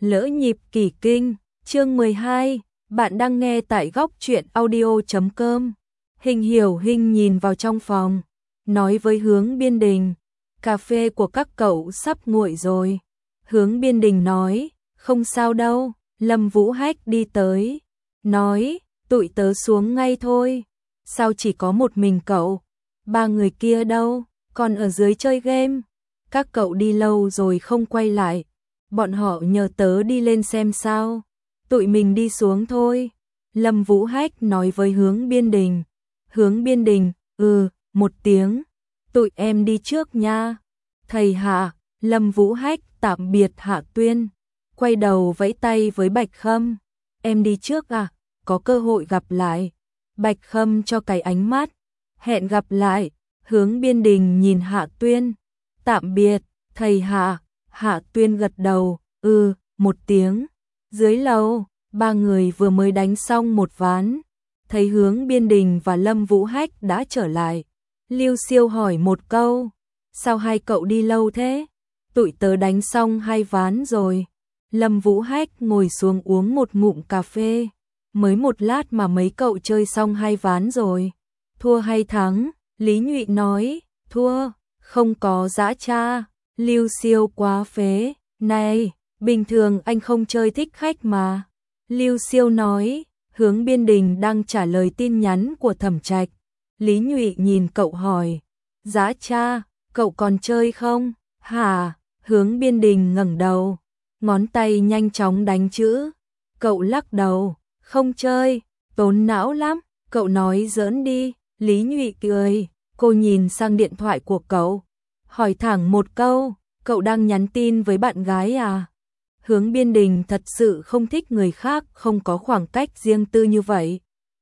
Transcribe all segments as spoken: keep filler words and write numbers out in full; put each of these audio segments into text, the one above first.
Lỡ nhịp kỳ kinh, chương mười hai, bạn đang nghe tại góc truyện audio chấm com. Hình Hiểu Hình nhìn vào trong phòng, nói với Hướng Biên Đình, cà phê của các cậu sắp nguội rồi. Hướng Biên Đình nói, không sao đâu. Lâm Vũ Hách đi tới, nói, tụi tớ xuống ngay thôi. Sao chỉ có một mình cậu? Ba người kia đâu? Còn ở dưới chơi game. Các cậu đi lâu rồi không quay lại. Bọn họ nhờ tớ đi lên xem sao. Tụi mình đi xuống thôi. Lâm Vũ Hách nói với Hướng Biên Đình. Hướng Biên Đình, ừ, một tiếng. Tụi em đi trước nha. Thầy Hạ. Lâm Vũ Hách tạm biệt Hạ Tuyên, quay đầu vẫy tay với Bạch Khâm. Em đi trước à? Có cơ hội gặp lại. Bạch Khâm cho cái ánh mắt. Hẹn gặp lại. Hướng Biên Đình nhìn Hạ Tuyên. Tạm biệt, thầy Hạ. Hạ Tuyên gật đầu, ừ, một tiếng. Dưới lầu, ba người vừa mới đánh xong một ván. Thấy Hướng Biên Đình và Lâm Vũ Hách đã trở lại. Lưu Siêu hỏi một câu, sao hai cậu đi lâu thế? Tụi tớ đánh xong hai ván rồi. Lâm Vũ Hách ngồi xuống uống một ngụm cà phê. Mới một lát mà mấy cậu chơi xong hai ván rồi. Thua hay thắng? Lý Nhụy nói, thua, không có dã cha. Lưu Siêu quá phế, này, bình thường anh không chơi thích khách mà. Lưu Siêu nói, Hướng Biên Đình đang trả lời tin nhắn của Thẩm Trạch. Lý Nhụy nhìn cậu hỏi, dã cha, cậu còn chơi không? Hả? Hướng Biên Đình ngẩng đầu, ngón tay nhanh chóng đánh chữ. Cậu lắc đầu, không chơi, tốn não lắm, cậu nói giỡn đi. Lý Nhụy cười, cô nhìn sang điện thoại của cậu, hỏi thẳng một câu, cậu đang nhắn tin với bạn gái à? Hướng Biên Đình thật sự không thích người khác không có khoảng cách riêng tư như vậy.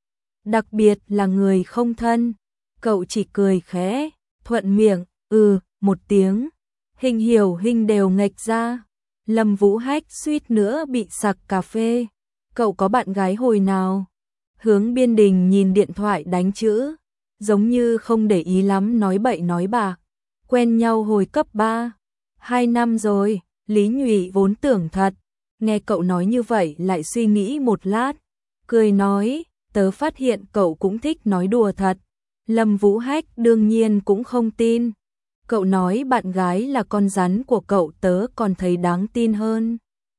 Đặc biệt là người không thân. Cậu chỉ cười khẽ, thuận miệng, ừ, một tiếng. Hình Hiểu Hình đều nghệch ra. Lâm Vũ Hách suýt nữa bị sặc cà phê. Cậu có bạn gái hồi nào? Hướng Biên Đình nhìn điện thoại đánh chữ, giống như không để ý lắm, nói bậy nói bạ. Quen nhau hồi cấp ba, hai năm rồi. Lý Nhụy vốn tưởng thật, nghe cậu nói như vậy lại suy nghĩ một lát, cười nói, tớ phát hiện cậu cũng thích nói đùa thật. Lâm Vũ Hách đương nhiên cũng không tin. Cậu nói bạn gái là con rắn của cậu, tớ còn thấy đáng tin hơn.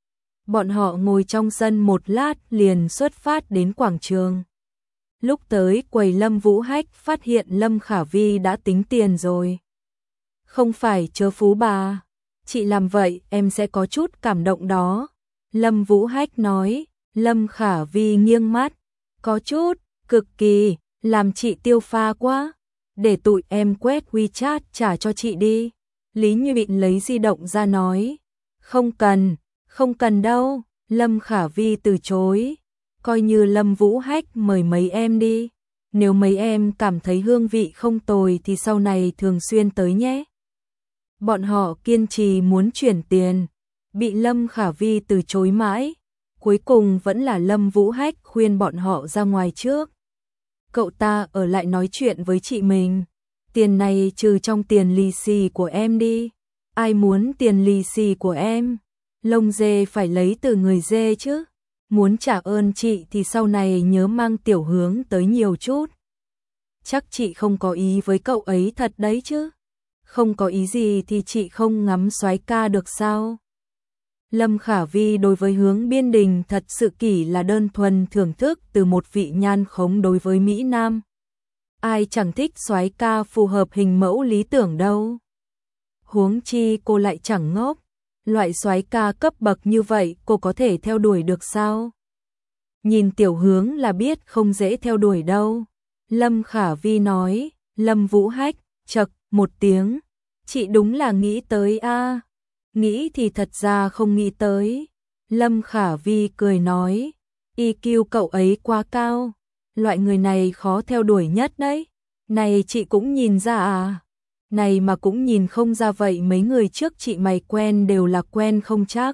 Bọn họ ngồi trong sân một lát liền xuất phát đến quảng trường. Lúc tới quầy Lâm Vũ Hách phát hiện Lâm Khả Vi đã tính tiền rồi. Không phải chớ phú bà, chị làm vậy em sẽ có chút cảm động đó. Lâm Vũ Hách nói. Lâm Khả Vi nghiêng mắt, có chút, cực kỳ, làm chị tiêu pha quá. Để tụi em quét WeChat trả cho chị đi. Lý Nhụy lấy di động ra nói, không cần, không cần đâu. Lâm Khả Vi từ chối, coi như Lâm Vũ Hách mời mấy em đi. Nếu mấy em cảm thấy hương vị không tồi thì sau này thường xuyên tới nhé. Bọn họ kiên trì muốn chuyển tiền, bị Lâm Khả Vi từ chối mãi. Cuối cùng vẫn là Lâm Vũ Hách khuyên bọn họ ra ngoài trước. Cậu ta ở lại nói chuyện với chị mình. Tiền này trừ trong tiền lì xì của em đi. Ai muốn tiền lì xì của em? Lông dê phải lấy từ người dê chứ. Muốn trả ơn chị thì sau này nhớ mang Tiểu Hướng tới nhiều chút. Chắc chị không có ý với cậu ấy thật đấy chứ. Không có ý gì thì chị không ngắm soái ca được sao? Lâm Khả Vi đối với Hướng Biên Đình thật sự chỉ là đơn thuần thưởng thức từ một vị nhan khống đối với Mỹ Nam. Ai chẳng thích soái ca phù hợp hình mẫu lý tưởng đâu. Huống chi cô lại chẳng ngốc. Loại soái ca cấp bậc như vậy cô có thể theo đuổi được sao? Nhìn Tiểu Hướng là biết không dễ theo đuổi đâu. Lâm Khả Vi nói. Lâm Vũ Hách chậc một tiếng, chị đúng là nghĩ tới a. À. Nghĩ thì thật ra không nghĩ tới. Lâm Khả Vi cười nói, i kiu cậu ấy quá cao, loại người này khó theo đuổi nhất đấy. Này chị cũng nhìn ra à? Này mà cũng nhìn không ra vậy mấy người trước chị mày quen đều là quen không chắc.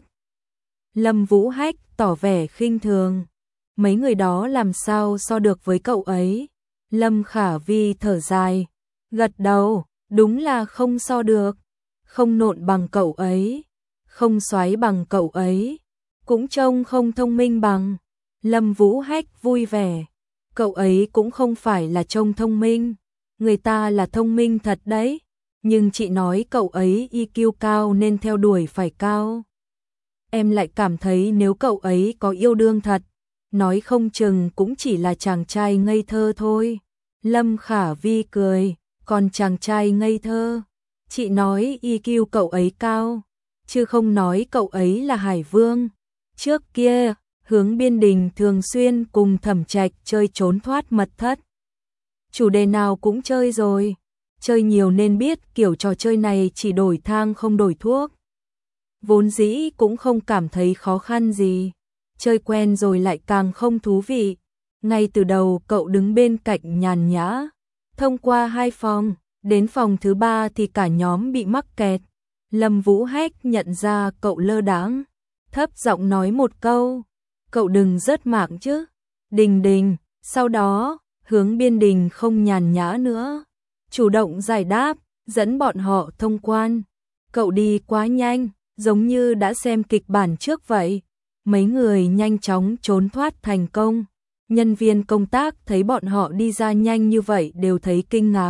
Lâm Vũ Hách tỏ vẻ khinh thường, mấy người đó làm sao so được với cậu ấy. Lâm Khả Vi thở dài, gật đầu, đúng là không so được. Không nộn bằng cậu ấy, không xoáy bằng cậu ấy, cũng trông không thông minh bằng. Lâm Vũ Hách vui vẻ, cậu ấy cũng không phải là trông thông minh, người ta là thông minh thật đấy, nhưng chị nói cậu ấy i kiu cao nên theo đuổi phải cao. Em lại cảm thấy nếu cậu ấy có yêu đương thật, nói không chừng cũng chỉ là chàng trai ngây thơ thôi. Lâm Khả Vi cười, còn chàng trai ngây thơ, chị nói i kiu cậu ấy cao, chứ không nói cậu ấy là Hải Vương. Trước kia, Hướng Biên Đình thường xuyên cùng Thẩm Trạch chơi trốn thoát mật thất. Chủ đề nào cũng chơi rồi, chơi nhiều nên biết kiểu trò chơi này chỉ đổi thang không đổi thuốc. Vốn dĩ cũng không cảm thấy khó khăn gì, chơi quen rồi lại càng không thú vị. Ngay từ đầu cậu đứng bên cạnh nhàn nhã, thông qua hai phòng, đến phòng thứ ba thì cả nhóm bị mắc kẹt. Lâm Vũ Hách nhận ra cậu lơ đãng, thấp giọng nói một câu, cậu đừng rớt mạng chứ. Đình Đình, sau đó, Hướng Biên Đình không nhàn nhã nữa, chủ động giải đáp, dẫn bọn họ thông quan. Cậu đi quá nhanh, giống như đã xem kịch bản trước vậy. Mấy người nhanh chóng trốn thoát thành công. Nhân viên công tác thấy bọn họ đi ra nhanh như vậy đều thấy kinh ngạc.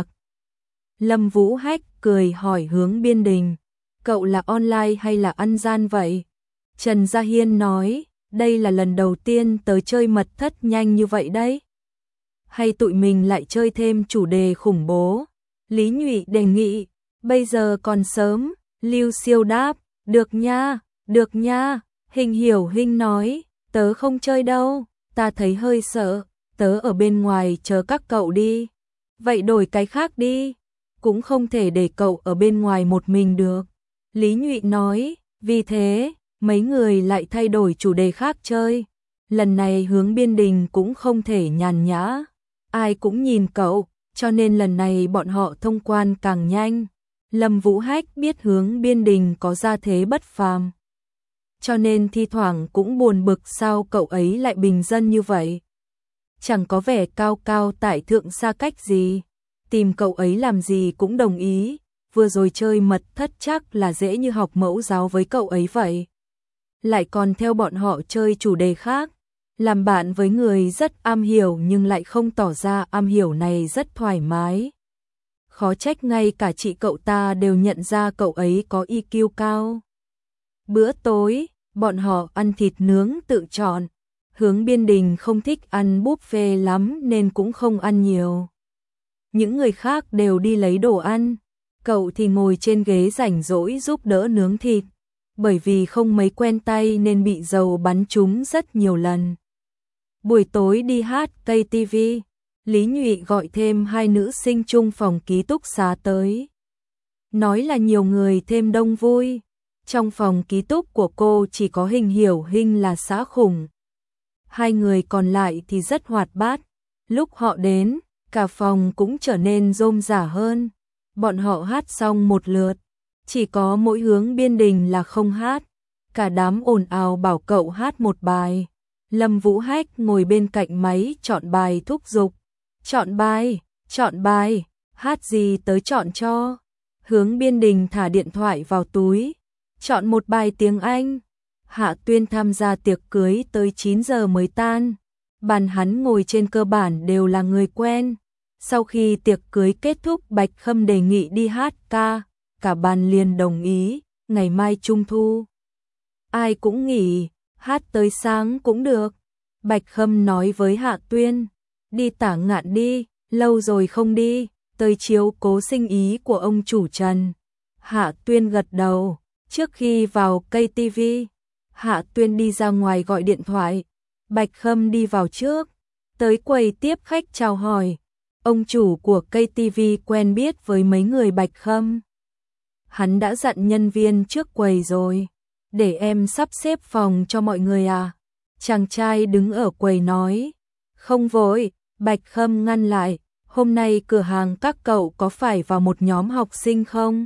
Lâm Vũ Hách cười hỏi Hướng Biên Đình, cậu là online hay là ăn gian vậy? Trần Gia Hiên nói, đây là lần đầu tiên tớ chơi mật thất nhanh như vậy đấy. Hay tụi mình lại chơi thêm chủ đề khủng bố? Lý Nhụy đề nghị, bây giờ còn sớm. Lưu Siêu đáp, được nha, được nha. Hình Hiểu Hinh nói, tớ không chơi đâu, ta thấy hơi sợ, tớ ở bên ngoài chờ các cậu đi. Vậy đổi cái khác đi, cũng không thể để cậu ở bên ngoài một mình được. Lý Nhụy nói, vì thế, mấy người lại thay đổi chủ đề khác chơi. Lần này Hướng Biên Đình cũng không thể nhàn nhã, ai cũng nhìn cậu, cho nên lần này bọn họ thông quan càng nhanh. Lâm Vũ Hách biết Hướng Biên Đình có gia thế bất phàm, cho nên thi thoảng cũng buồn bực sao cậu ấy lại bình dân như vậy. Chẳng có vẻ cao cao tại thượng xa cách gì, tìm cậu ấy làm gì cũng đồng ý, vừa rồi chơi mật thất chắc là dễ như học mẫu giáo với cậu ấy vậy. Lại còn theo bọn họ chơi chủ đề khác, làm bạn với người rất am hiểu nhưng lại không tỏ ra am hiểu này rất thoải mái. Khó trách ngay cả chị cậu ta đều nhận ra cậu ấy có i kiu cao. Bữa tối, bọn họ ăn thịt nướng tự chọn. Hướng Biên Đình không thích ăn buffet lắm nên cũng không ăn nhiều. Những người khác đều đi lấy đồ ăn, cậu thì ngồi trên ghế rảnh rỗi giúp đỡ nướng thịt. Bởi vì không mấy quen tay nên bị dầu bắn trúng rất nhiều lần. Buổi tối đi hát cây ti vi, Lý Nhụy gọi thêm hai nữ sinh chung phòng ký túc xá tới. Nói là nhiều người thêm đông vui. Trong phòng ký túc của cô chỉ có Hình Hiểu Hinh là xã khủng. Hai người còn lại thì rất hoạt bát. Lúc họ đến, cả phòng cũng trở nên rôm rả hơn. Bọn họ hát xong một lượt, chỉ có mỗi Hướng Biên Đình là không hát. Cả đám ồn ào bảo cậu hát một bài. Lâm Vũ Hách ngồi bên cạnh máy chọn bài thúc giục. Chọn bài, chọn bài, hát gì tới chọn cho. Hướng Biên Đình thả điện thoại vào túi, chọn một bài tiếng Anh. Hạ Tuyên tham gia tiệc cưới tới chín giờ mới tan. Bàn hắn ngồi trên cơ bản đều là người quen. Sau khi tiệc cưới kết thúc, Bạch Khâm đề nghị đi hát ca, cả bàn liền đồng ý, ngày mai Trung thu. Ai cũng nghỉ, hát tới sáng cũng được. Bạch Khâm nói với Hạ Tuyên, đi Tả Ngạn đi, lâu rồi không đi, tới chiếu cố sinh ý của ông chủ Trần. Hạ Tuyên gật đầu, trước khi vào cây ti vi, Hạ Tuyên đi ra ngoài gọi điện thoại, Bạch Khâm đi vào trước, tới quầy tiếp khách chào hỏi. Ông chủ của cây ti vi quen biết với mấy người Bạch Khâm. Hắn đã dặn nhân viên trước quầy rồi, để em sắp xếp phòng cho mọi người à. Chàng trai đứng ở quầy nói, không vội. Bạch Khâm ngăn lại, hôm nay cửa hàng các cậu có phải vào một nhóm học sinh không?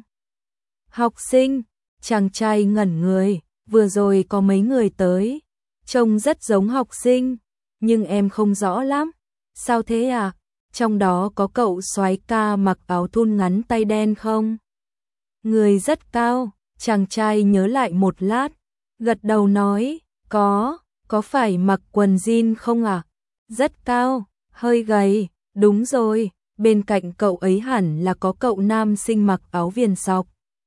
Học sinh? Chàng trai ngẩn người, vừa rồi có mấy người tới, trông rất giống học sinh, nhưng em không rõ lắm. Sao thế à? Trong đó có cậu soái ca mặc áo thun ngắn tay đen không? Người rất cao, chàng trai nhớ lại một lát, gật đầu nói, Có, có phải mặc quần jean không ạ? À? Rất cao, hơi gầy, đúng rồi, bên cạnh cậu ấy hẳn là có cậu nam sinh mặc áo viền sọc.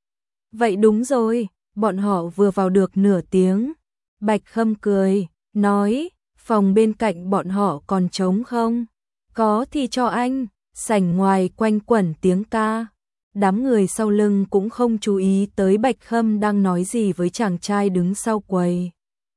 Vậy đúng rồi, bọn họ vừa vào được nửa tiếng. Bạch Khâm cười, nói, phòng bên cạnh bọn họ còn trống không? Có thì cho anh. Sảnh ngoài quanh quẩn tiếng ca. Đám người sau lưng cũng không chú ý tới Bạch Khâm đang nói gì với chàng trai đứng sau quầy.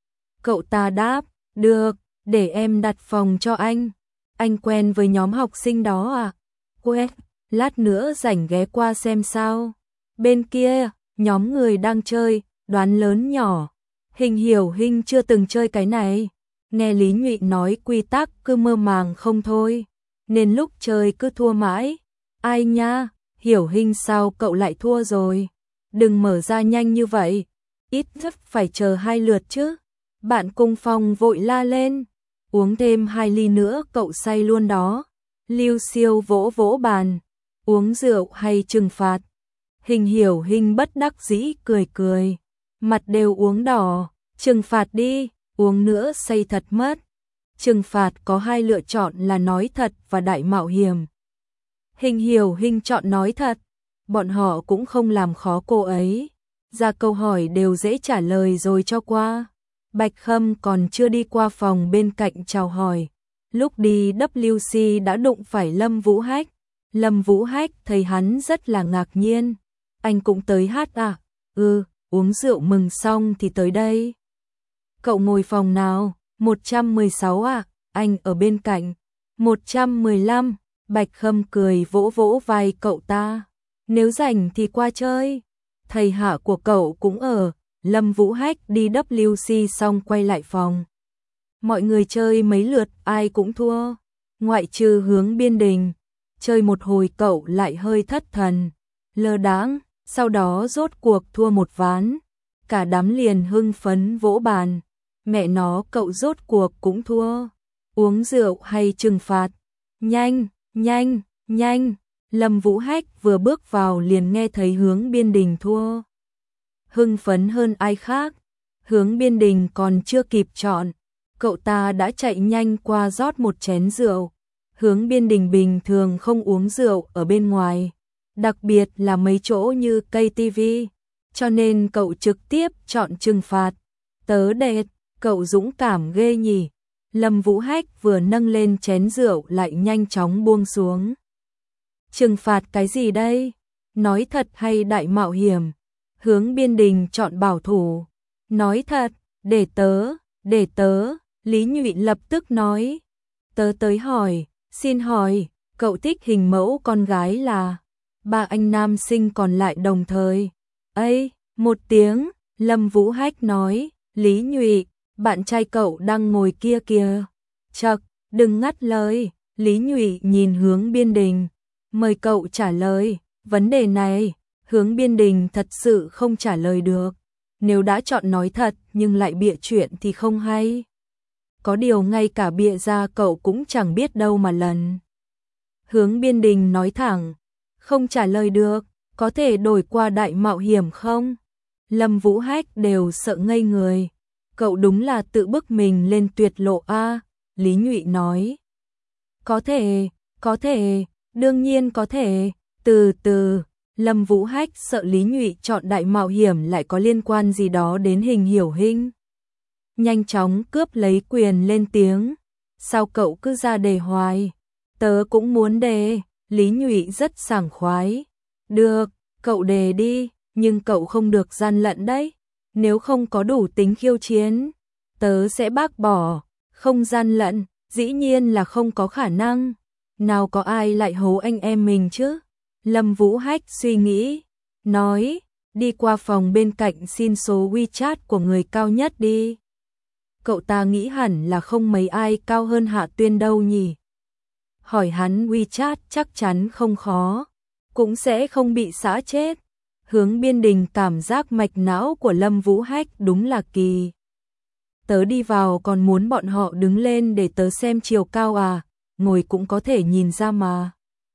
Cậu ta đáp, được, để em đặt phòng cho anh. Anh quen với nhóm học sinh đó à? Quen, lát nữa rảnh ghé qua xem sao. Bên kia, nhóm người đang chơi, đoán lớn nhỏ. Hình Hiểu Hinh chưa từng chơi cái này. Nghe Lý Nhụy nói quy tắc cứ mơ màng không thôi. Nên lúc chơi cứ thua mãi. Ai nha, Hiểu Hinh sao cậu lại thua rồi? Đừng mở ra nhanh như vậy. Ít nhất phải chờ hai lượt chứ. Bạn cùng phòng vội la lên. Uống thêm hai ly nữa cậu say luôn đó. Lưu Siêu vỗ vỗ bàn. Uống rượu hay trừng phạt? Hình Hiểu Hinh bất đắc dĩ cười cười. Mặt đều uống đỏ. Trừng phạt đi, uống nữa say thật mất. Trừng phạt có hai lựa chọn là nói thật và đại mạo hiểm. Hình Hiểu Hinh chọn nói thật. Bọn họ cũng không làm khó cô ấy. Ra câu hỏi đều dễ trả lời rồi cho qua. Bạch Khâm còn chưa đi qua phòng bên cạnh chào hỏi. Lúc đi W C đã đụng phải Lâm Vũ Hách. Lâm Vũ Hách thấy hắn rất là ngạc nhiên. Anh cũng tới hát à? Ừ, uống rượu mừng xong thì tới đây. Cậu ngồi phòng nào? một trăm mười sáu à? Anh ở bên cạnh. một trăm mười lăm. Bạch Khâm cười vỗ vỗ vai cậu ta. Nếu rảnh thì qua chơi. Thầy hạ của cậu cũng ở. Lâm Vũ Hách đi W C xong quay lại phòng. Mọi người chơi mấy lượt ai cũng thua. Ngoại trừ Hướng Biên Đình. Chơi một hồi cậu lại hơi thất thần. Lơ đãng, sau đó rốt cuộc thua một ván. Cả đám liền hưng phấn vỗ bàn. Mẹ nó cậu rốt cuộc cũng thua. Uống rượu hay trừng phạt? Nhanh, nhanh, nhanh. Lâm Vũ Hách vừa bước vào liền nghe thấy Hướng Biên Đình thua. Hưng phấn hơn ai khác. Hướng Biên Đình còn chưa kịp chọn. Cậu ta đã chạy nhanh qua rót một chén rượu. Hướng Biên Đình bình thường không uống rượu ở bên ngoài. Đặc biệt là mấy chỗ như cây tivi. Cho nên cậu trực tiếp chọn trừng phạt. Tớ đẹp, cậu dũng cảm ghê nhỉ. Lâm Vũ Hách vừa nâng lên chén rượu lại nhanh chóng buông xuống. Trừng phạt cái gì đây? Nói thật hay đại mạo hiểm? Hướng Biên Đình chọn bảo thủ. Nói thật, để tớ, để tớ. Lý Nhụy lập tức nói. Tớ tới hỏi, xin hỏi, cậu thích hình mẫu con gái là? Ba anh nam sinh còn lại đồng thời. Ây, một tiếng, Lâm Vũ Hách nói. Lý Nhụy, bạn trai cậu đang ngồi kia kìa. Chậc, đừng ngắt lời. Lý Nhụy nhìn Hướng Biên Đình. Mời cậu trả lời, vấn đề này. Hướng Biên Đình thật sự không trả lời được. Nếu đã chọn nói thật nhưng lại bịa chuyện thì không hay. Có điều ngay cả bịa ra cậu cũng chẳng biết đâu mà lần. Hướng Biên Đình nói thẳng. Không trả lời được, có thể đổi qua đại mạo hiểm không? Lâm Vũ Hách đều sợ ngây người. Cậu đúng là tự bức mình lên tuyệt lộ a. Lý Nhụy nói. Có thể, có thể, đương nhiên có thể. Từ từ, Lâm Vũ Hách sợ Lý Nhụy chọn đại mạo hiểm lại có liên quan gì đó đến Hình Hiểu Hinh. Nhanh chóng cướp lấy quyền lên tiếng. Sao cậu cứ ra đề hoài? Tớ cũng muốn đề. Lý Nhụy rất sảng khoái. Được, cậu đề đi, nhưng cậu không được gian lận đấy. Nếu không có đủ tính khiêu chiến, tớ sẽ bác bỏ. Không gian lận, dĩ nhiên là không có khả năng. Nào có ai lại hố anh em mình chứ? Lâm Vũ Hách suy nghĩ, nói, đi qua phòng bên cạnh xin số WeChat của người cao nhất đi. Cậu ta nghĩ hẳn là không mấy ai cao hơn Hạ Tuyên đâu nhỉ. Hỏi hắn WeChat chắc chắn không khó, cũng sẽ không bị xã chết. Hướng Biên Đình cảm giác mạch não của Lâm Vũ Hách đúng là kỳ. Tớ đi vào còn muốn bọn họ đứng lên để tớ xem chiều cao à, ngồi cũng có thể nhìn ra mà.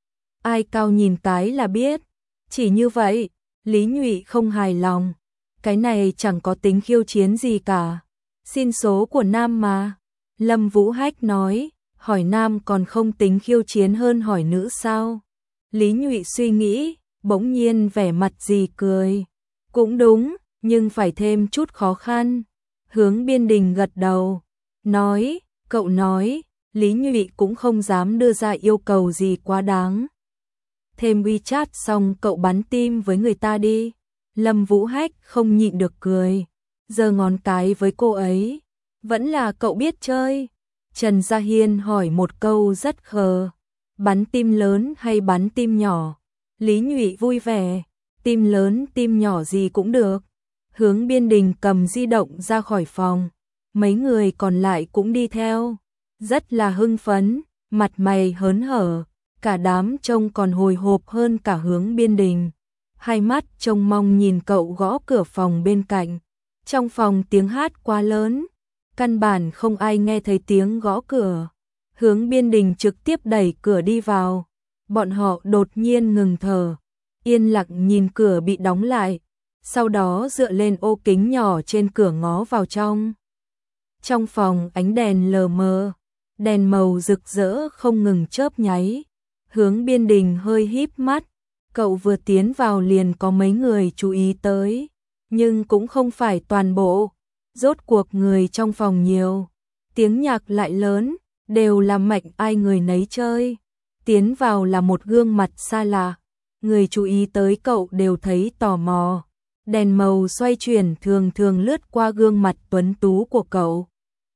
Ai cao nhìn cái là biết. Chỉ như vậy, Lý Nhụy không hài lòng. Cái này chẳng có tính khiêu chiến gì cả. Xin số của Nam mà. Lâm Vũ Hách nói, hỏi nam còn không tính khiêu chiến hơn hỏi nữ sao? Lý Nhụy suy nghĩ, bỗng nhiên vẻ mặt gì cười. Cũng đúng, nhưng phải thêm chút khó khăn. Hướng Biên Đình gật đầu, nói, cậu nói, Lý Nhụy cũng không dám đưa ra yêu cầu gì quá đáng. Thêm WeChat xong cậu bắn tim với người ta đi. Lâm Vũ Hách không nhịn được cười, giơ ngón cái với cô ấy. Vẫn là cậu biết chơi. Trần Gia Hiên hỏi một câu rất khờ. Bắn tim lớn hay bắn tim nhỏ? Lý Nhụy vui vẻ. Tim lớn tim nhỏ gì cũng được. Hướng Biên Đình cầm di động ra khỏi phòng. Mấy người còn lại cũng đi theo. Rất là hưng phấn, mặt mày hớn hở. Cả đám trông còn hồi hộp hơn cả Hướng Biên Đình. Hai mắt trông mong nhìn cậu gõ cửa phòng bên cạnh. Trong phòng tiếng hát quá lớn, căn bản không ai nghe thấy tiếng gõ cửa. Hướng Biên Đình trực tiếp đẩy cửa đi vào. Bọn họ đột nhiên ngừng thở, yên lặng nhìn cửa bị đóng lại, sau đó dựa lên ô kính nhỏ trên cửa ngó vào trong. Trong phòng ánh đèn lờ mờ, đèn màu rực rỡ không ngừng chớp nháy. Hướng Biên Đình hơi híp mắt, cậu vừa tiến vào liền có mấy người chú ý tới, nhưng cũng không phải toàn bộ. Rốt cuộc người trong phòng nhiều, tiếng nhạc lại lớn, đều là mạnh ai người nấy chơi. Tiến vào là một gương mặt xa lạ, người chú ý tới cậu đều thấy tò mò. Đèn màu xoay chuyển thường thường lướt qua gương mặt tuấn tú của cậu.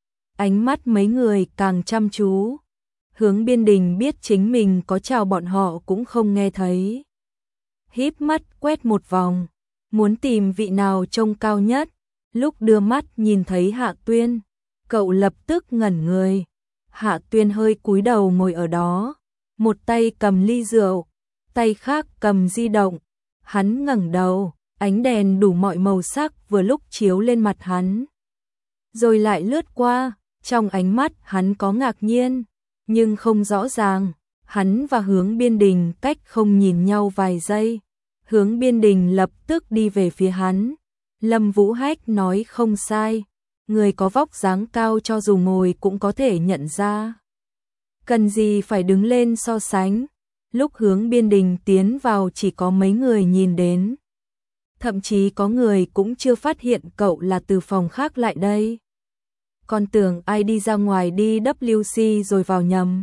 Ánh mắt mấy người càng chăm chú. Hướng Biên Đình biết chính mình có chào bọn họ cũng không nghe thấy. Híp mắt quét một vòng, muốn tìm vị nào trông cao nhất. Lúc đưa mắt nhìn thấy Hạ Tuyên, cậu lập tức ngẩn người. Hạ Tuyên hơi cúi đầu ngồi ở đó, một tay cầm ly rượu, tay khác cầm di động. Hắn ngẩng đầu, ánh đèn đủ mọi màu sắc vừa lúc chiếu lên mặt hắn, rồi lại lướt qua. Trong ánh mắt hắn có ngạc nhiên, nhưng không rõ ràng. Hắn và Hướng Biên Đình cách không nhìn nhau vài giây. Hướng Biên Đình lập tức đi về phía hắn. Lâm Vũ Hách nói không sai, người có vóc dáng cao cho dù ngồi cũng có thể nhận ra. Cần gì phải đứng lên so sánh. Lúc Hướng Biên Đình tiến vào chỉ có mấy người nhìn đến. Thậm chí có người cũng chưa phát hiện cậu là từ phòng khác lại đây. Còn tưởng ai đi ra ngoài đi W C rồi vào nhầm.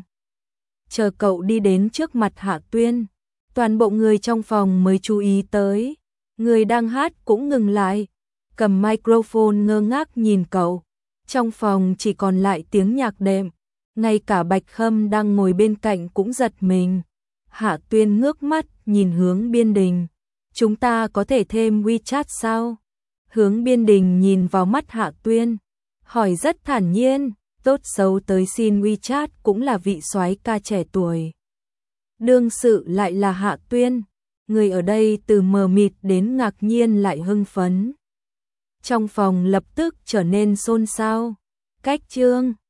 Chờ cậu đi đến trước mặt Hạ Tuyên, toàn bộ người trong phòng mới chú ý tới. Người đang hát cũng ngừng lại, cầm microphone ngơ ngác nhìn cậu. Trong phòng chỉ còn lại tiếng nhạc đệm, ngay cả Bạch Khâm đang ngồi bên cạnh cũng giật mình. Hạ Tuyên ngước mắt nhìn Hướng Biên Đình. Chúng ta có thể thêm WeChat sao? Hướng Biên Đình nhìn vào mắt Hạ Tuyên, hỏi rất thản nhiên, tốt xấu tới xin WeChat cũng là vị soái ca trẻ tuổi. Đương sự lại là Hạ Tuyên. Người ở đây từ mờ mịt đến ngạc nhiên lại hưng phấn. Trong phòng lập tức trở nên xôn xao. Cách chương